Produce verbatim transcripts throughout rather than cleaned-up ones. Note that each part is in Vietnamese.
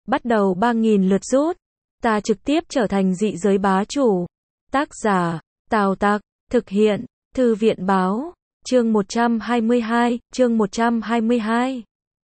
bắt đầu ba nghìn lượt rút. Ta trực tiếp trở thành dị giới bá chủ. Tác giả, Tào Tặc, thực hiện, Thư viện báo, chương một trăm hai mươi hai, chương một trăm hai mươi hai.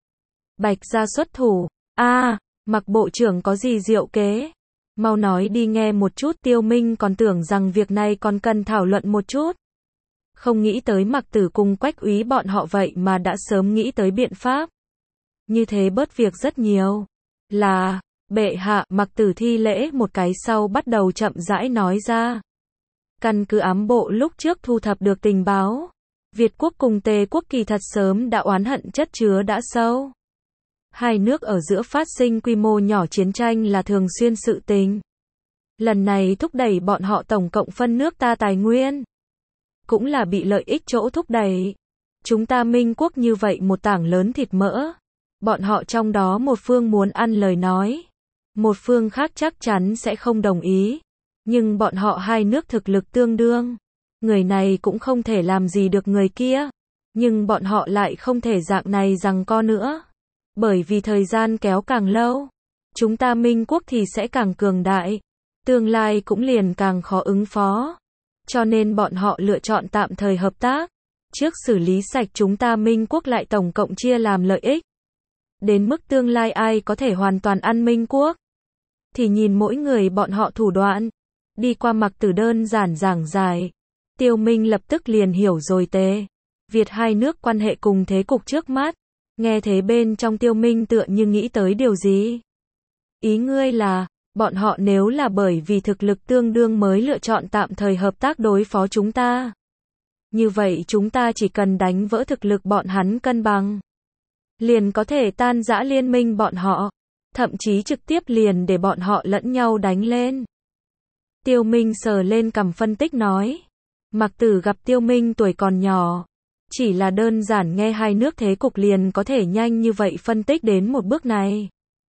Bạch gia xuất thủ, a à, Mặc bộ trưởng có gì diệu kế? Mau nói đi nghe một chút. Tiêu Minh còn tưởng rằng việc này còn cần thảo luận một chút. Không nghĩ tới Mặc Tử cùng Quách Úy bọn họ vậy mà đã sớm nghĩ tới biện pháp. Như thế bớt việc rất nhiều. Là, bệ hạ. Mặc Tử thi lễ một cái sau bắt đầu chậm rãi nói ra. Căn cứ ám bộ lúc trước thu thập được tình báo, Việt quốc cùng Tề quốc kỳ thật sớm đã oán hận chất chứa đã sâu. Hai nước ở giữa phát sinh quy mô nhỏ chiến tranh là thường xuyên sự tình. Lần này thúc đẩy bọn họ tổng cộng phân nước ta tài nguyên, cũng là bị lợi ích chỗ thúc đẩy. Chúng ta Minh quốc như vậy một tảng lớn thịt mỡ, bọn họ trong đó một phương muốn ăn lời nói, một phương khác chắc chắn sẽ không đồng ý. Nhưng bọn họ hai nước thực lực tương đương, người này cũng không thể làm gì được người kia. Nhưng bọn họ lại không thể dạng này giằng co nữa. Bởi vì thời gian kéo càng lâu, chúng ta Minh quốc thì sẽ càng cường đại, tương lai cũng liền càng khó ứng phó. Cho nên bọn họ lựa chọn tạm thời hợp tác, trước xử lý sạch chúng ta Minh quốc lại tổng cộng chia làm lợi ích. Đến mức tương lai ai có thể hoàn toàn ăn Minh quốc, thì nhìn mỗi người bọn họ thủ đoạn. Đi qua Mặc Tử đơn giản giảng giải, Tiêu Minh lập tức liền hiểu rồi. Tề Việt hai nước quan hệ cùng thế cục trước mắt. Nghe thế bên trong Tiêu Minh tựa như nghĩ tới điều gì. Ý ngươi là, bọn họ nếu là bởi vì thực lực tương đương mới lựa chọn tạm thời hợp tác đối phó chúng ta. Như vậy chúng ta chỉ cần đánh vỡ thực lực bọn hắn cân bằng, liền có thể tan rã liên minh bọn họ, thậm chí trực tiếp liền để bọn họ lẫn nhau đánh lên. Tiêu Minh sờ lên cằm phân tích nói. Mặc Tử gặp Tiêu Minh tuổi còn nhỏ, chỉ là đơn giản nghe hai nước thế cục liền có thể nhanh như vậy phân tích đến một bước này.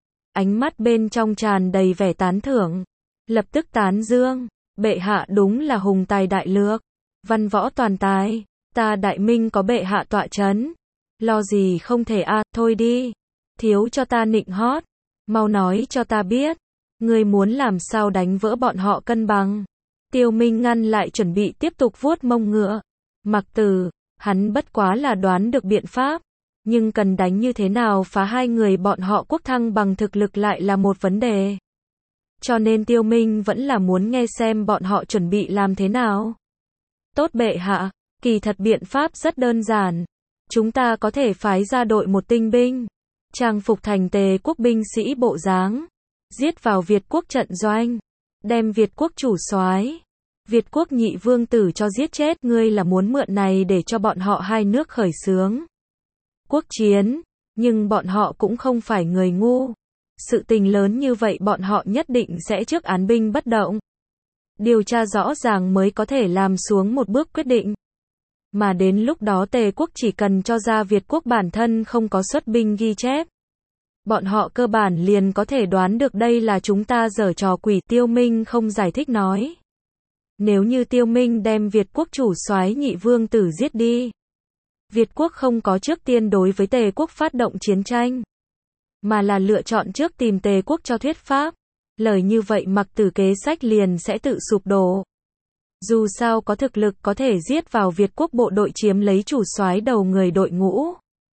Ánh mắt bên trong tràn đầy vẻ tán thưởng, lập tức tán dương, bệ hạ đúng là hùng tài đại lược, văn võ toàn tài, ta Đại Minh có bệ hạ tọa chấn, lo gì không thể a, à, thôi đi, thiếu cho ta nịnh hót, mau nói cho ta biết, ngươi muốn làm sao đánh vỡ bọn họ cân bằng. Tiêu Minh ngăn lại chuẩn bị tiếp tục vuốt mông ngựa. Mặc Tử, hắn bất quá là đoán được biện pháp, nhưng cần đánh như thế nào phá hai người bọn họ quốc thăng bằng thực lực lại là một vấn đề. Cho nên Tiêu Minh vẫn là muốn nghe xem bọn họ chuẩn bị làm thế nào. Tốt bệ hạ, kỳ thật biện pháp rất đơn giản. Chúng ta có thể phái ra đội một tinh binh, trang phục thành Tề quốc binh sĩ bộ dáng, giết vào Việt quốc trận doanh, đem Việt quốc chủ soái, Việt quốc nhị vương tử cho giết chết. Ngươi là muốn mượn này để cho bọn họ hai nước khởi xướng quốc chiến, nhưng bọn họ cũng không phải người ngu. Sự tình lớn như vậy bọn họ nhất định sẽ trước án binh bất động, điều tra rõ ràng mới có thể làm xuống một bước quyết định. Mà đến lúc đó Tề quốc chỉ cần cho ra Việt quốc bản thân không có xuất binh ghi chép, bọn họ cơ bản liền có thể đoán được đây là chúng ta giở trò quỷ. Tiêu Minh không giải thích nói. Nếu như Tiêu Minh đem Việt quốc chủ soái nhị vương tử giết đi, Việt quốc không có trước tiên đối với Tề quốc phát động chiến tranh, mà là lựa chọn trước tìm Tề quốc cho thuyết pháp. Lời như vậy Mặc Tử kế sách liền sẽ tự sụp đổ. Dù sao có thực lực có thể giết vào Việt quốc bộ đội chiếm lấy chủ soái đầu người đội ngũ,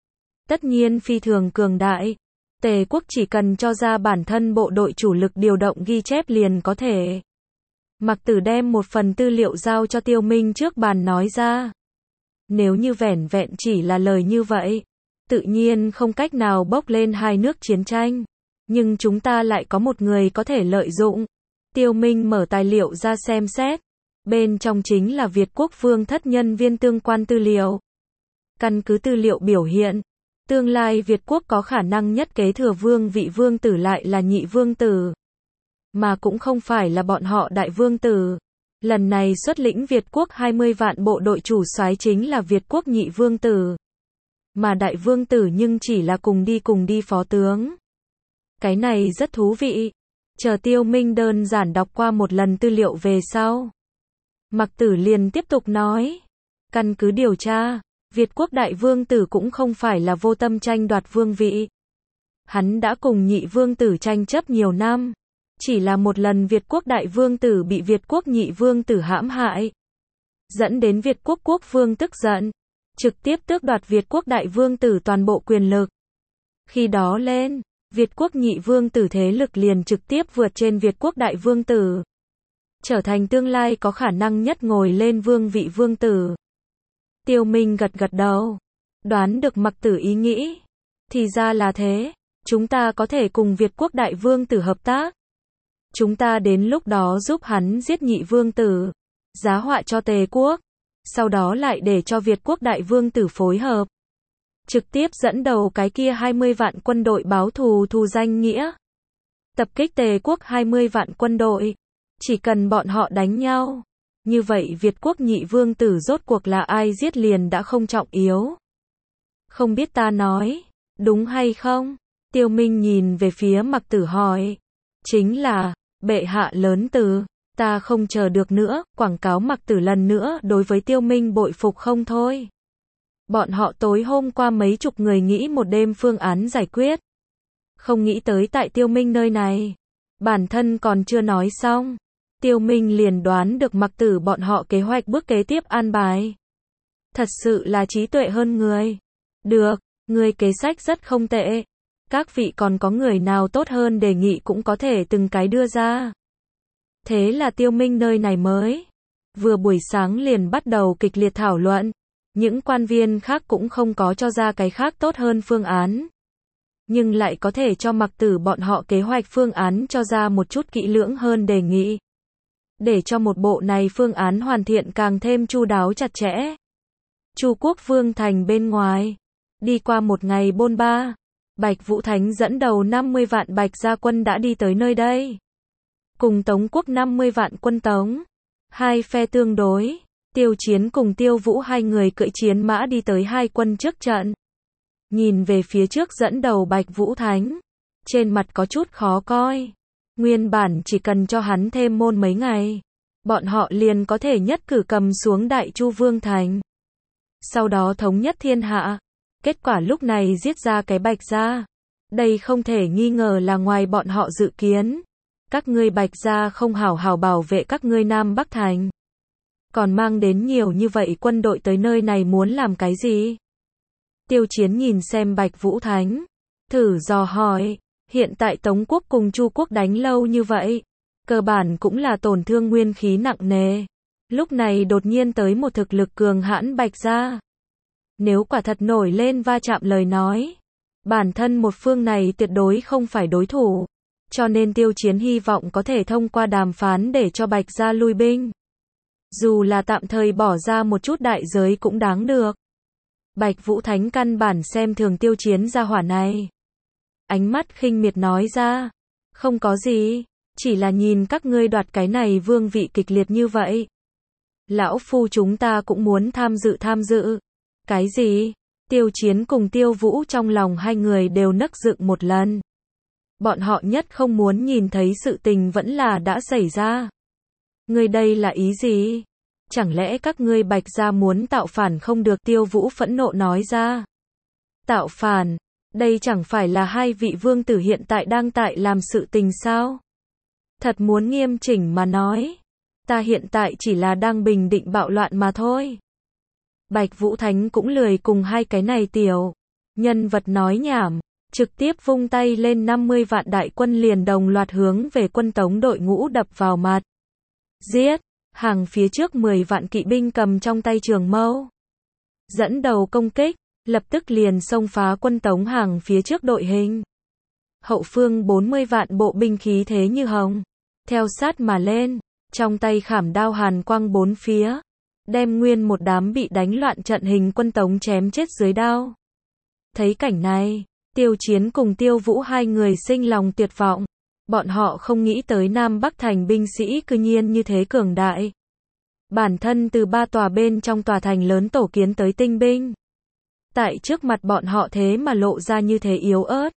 tất nhiên phi thường cường đại. Tề quốc chỉ cần cho ra bản thân bộ đội chủ lực điều động ghi chép liền có thể. Mặc Tử đem một phần tư liệu giao cho Tiêu Minh trước bàn nói ra. Nếu như vẻn vẹn chỉ là lời như vậy, tự nhiên không cách nào bốc lên hai nước chiến tranh. Nhưng chúng ta lại có một người có thể lợi dụng. Tiêu Minh mở tài liệu ra xem xét. Bên trong chính là Việt quốc vương thất nhân viên tương quan tư liệu. Căn cứ tư liệu biểu hiện, tương lai Việt quốc có khả năng nhất kế thừa vương vị vương tử lại là nhị vương tử, mà cũng không phải là bọn họ đại vương tử. Lần này xuất lĩnh Việt quốc hai mươi vạn bộ đội chủ soái chính là Việt quốc nhị vương tử, mà đại vương tử nhưng chỉ là cùng đi cùng đi phó tướng. Cái này rất thú vị. Chờ Tiêu Minh đơn giản đọc qua một lần tư liệu về sau, Mặc Tử liền tiếp tục nói. Căn cứ điều tra, Việt quốc đại vương tử cũng không phải là vô tâm tranh đoạt vương vị. Hắn đã cùng nhị vương tử tranh chấp nhiều năm. Chỉ là một lần Việt quốc đại vương tử bị Việt quốc nhị vương tử hãm hại. Dẫn đến Việt quốc quốc vương tức giận. Trực tiếp tước đoạt Việt quốc đại vương tử toàn bộ quyền lực. Khi đó lên, Việt quốc nhị vương tử thế lực liền trực tiếp vượt trên Việt quốc đại vương tử. Trở thành tương lai có khả năng nhất ngồi lên vương vị vương tử. Tiêu Minh gật gật đầu. Đoán được Mặc Tử ý nghĩ. Thì ra là thế. Chúng ta có thể cùng Việt quốc đại vương tử hợp tác. Chúng ta đến lúc đó giúp hắn giết nhị vương tử. Giá họa cho Tề quốc. Sau đó lại để cho Việt quốc đại vương tử phối hợp. Trực tiếp dẫn đầu cái kia hai mươi vạn quân đội báo thù thù danh nghĩa. Tập kích Tề quốc hai mươi vạn quân đội. Chỉ cần bọn họ đánh nhau. Như vậy Việt quốc nhị vương tử rốt cuộc là ai giết liền đã không trọng yếu. Không biết ta nói, đúng hay không? Tiêu Minh nhìn về phía Mặc Tử hỏi. Chính là, bệ hạ lớn từ, ta không chờ được nữa, quảng cáo Mặc Tử lần nữa đối với Tiêu Minh bội phục không thôi. Bọn họ tối hôm qua mấy chục người nghĩ một đêm phương án giải quyết. Không nghĩ tới tại Tiêu Minh nơi này. Bản thân còn chưa nói xong. Tiêu Minh liền đoán được Mặc Tử bọn họ kế hoạch bước kế tiếp an bài. Thật sự là trí tuệ hơn người. Được, người kế sách rất không tệ. Các vị còn có người nào tốt hơn đề nghị cũng có thể từng cái đưa ra. Thế là Tiêu Minh nơi này mới. Vừa buổi sáng liền bắt đầu kịch liệt thảo luận. Những quan viên khác cũng không có cho ra cái khác tốt hơn phương án. Nhưng lại có thể cho Mặc Tử bọn họ kế hoạch phương án cho ra một chút kỹ lưỡng hơn đề nghị. Để cho một bộ này phương án hoàn thiện càng thêm chu đáo chặt chẽ. Chu quốc vương thành bên ngoài. Đi qua một ngày bôn ba. Bạch Vũ Thánh dẫn đầu năm mươi vạn Bạch gia quân đã đi tới nơi đây. Cùng Tống quốc năm mươi vạn quân Tống. Hai phe tương đối. Tiêu Chiến cùng Tiêu Vũ hai người cưỡi chiến mã đi tới hai quân trước trận. Nhìn về phía trước dẫn đầu Bạch Vũ Thánh. Trên mặt có chút khó coi. Nguyên bản chỉ cần cho hắn thêm môn mấy ngày. Bọn họ liền có thể nhất cử cầm xuống Đại Chu Vương Thành. Sau đó thống nhất thiên hạ. Kết quả lúc này giết ra cái Bạch gia. Đây không thể nghi ngờ là ngoài bọn họ dự kiến. Các ngươi Bạch gia không hảo hảo bảo vệ các ngươi Nam Bắc Thành. Còn mang đến nhiều như vậy quân đội tới nơi này muốn làm cái gì? Tiêu Chiến nhìn xem Bạch Vũ Thánh. Thử dò hỏi. Hiện tại Tống quốc cùng Chu quốc đánh lâu như vậy. Cơ bản cũng là tổn thương nguyên khí nặng nề. Lúc này đột nhiên tới một thực lực cường hãn Bạch gia. Nếu quả thật nổi lên va chạm lời nói. Bản thân một phương này tuyệt đối không phải đối thủ. Cho nên Tiêu Chiến hy vọng có thể thông qua đàm phán để cho Bạch gia lui binh. Dù là tạm thời bỏ ra một chút đại giới cũng đáng được. Bạch Vũ Thánh căn bản xem thường Tiêu Chiến gia hỏa này. Ánh mắt khinh miệt nói ra. Không có gì. Chỉ là nhìn các ngươi đoạt cái này vương vị kịch liệt như vậy. Lão phu chúng ta cũng muốn tham dự tham dự. Cái gì? Tiêu Chiến cùng Tiêu Vũ trong lòng hai người đều nấc dựng một lần. Bọn họ nhất không muốn nhìn thấy sự tình vẫn là đã xảy ra. Ngươi đây là ý gì? Chẳng lẽ các ngươi Bạch gia muốn tạo phản không được? Tiêu Vũ phẫn nộ nói ra. Tạo phản? Đây chẳng phải là hai vị vương tử hiện tại đang tại làm sự tình sao? Thật muốn nghiêm chỉnh mà nói. Ta hiện tại chỉ là đang bình định bạo loạn mà thôi. Bạch Vũ Thánh cũng lười cùng hai cái này tiểu nhân vật nói nhảm. Trực tiếp vung tay lên năm mươi vạn đại quân liền đồng loạt hướng về quân Tống đội ngũ đập vào mặt. Giết! Hàng phía trước mười vạn kỵ binh cầm trong tay trường mâu. Dẫn đầu công kích, lập tức liền xông phá quân Tống hàng phía trước đội hình. Hậu phương bốn mươi vạn bộ binh khí thế như hồng. Theo sát mà lên, trong tay khảm đao hàn quang bốn phía. Đem nguyên một đám bị đánh loạn trận hình quân Tống chém chết dưới đao. Thấy cảnh này, Tiêu Chiến cùng Tiêu Vũ hai người sinh lòng tuyệt vọng. Bọn họ không nghĩ tới Nam Bắc thành binh sĩ cư nhiên như thế cường đại. Bản thân từ ba tòa bên trong tòa thành lớn tổ kiến tới tinh binh. Tại trước mặt bọn họ thế mà lộ ra như thế yếu ớt.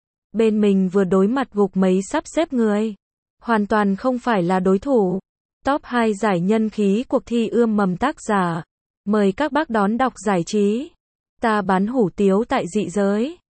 Bên mình vừa đối mặt gục mấy sắp xếp người. Hoàn toàn không phải là đối thủ. Top hai giải nhân khí cuộc thi ươm mầm tác giả. Mời các bác đón đọc giải trí. Ta bán hủ tiếu tại dị giới.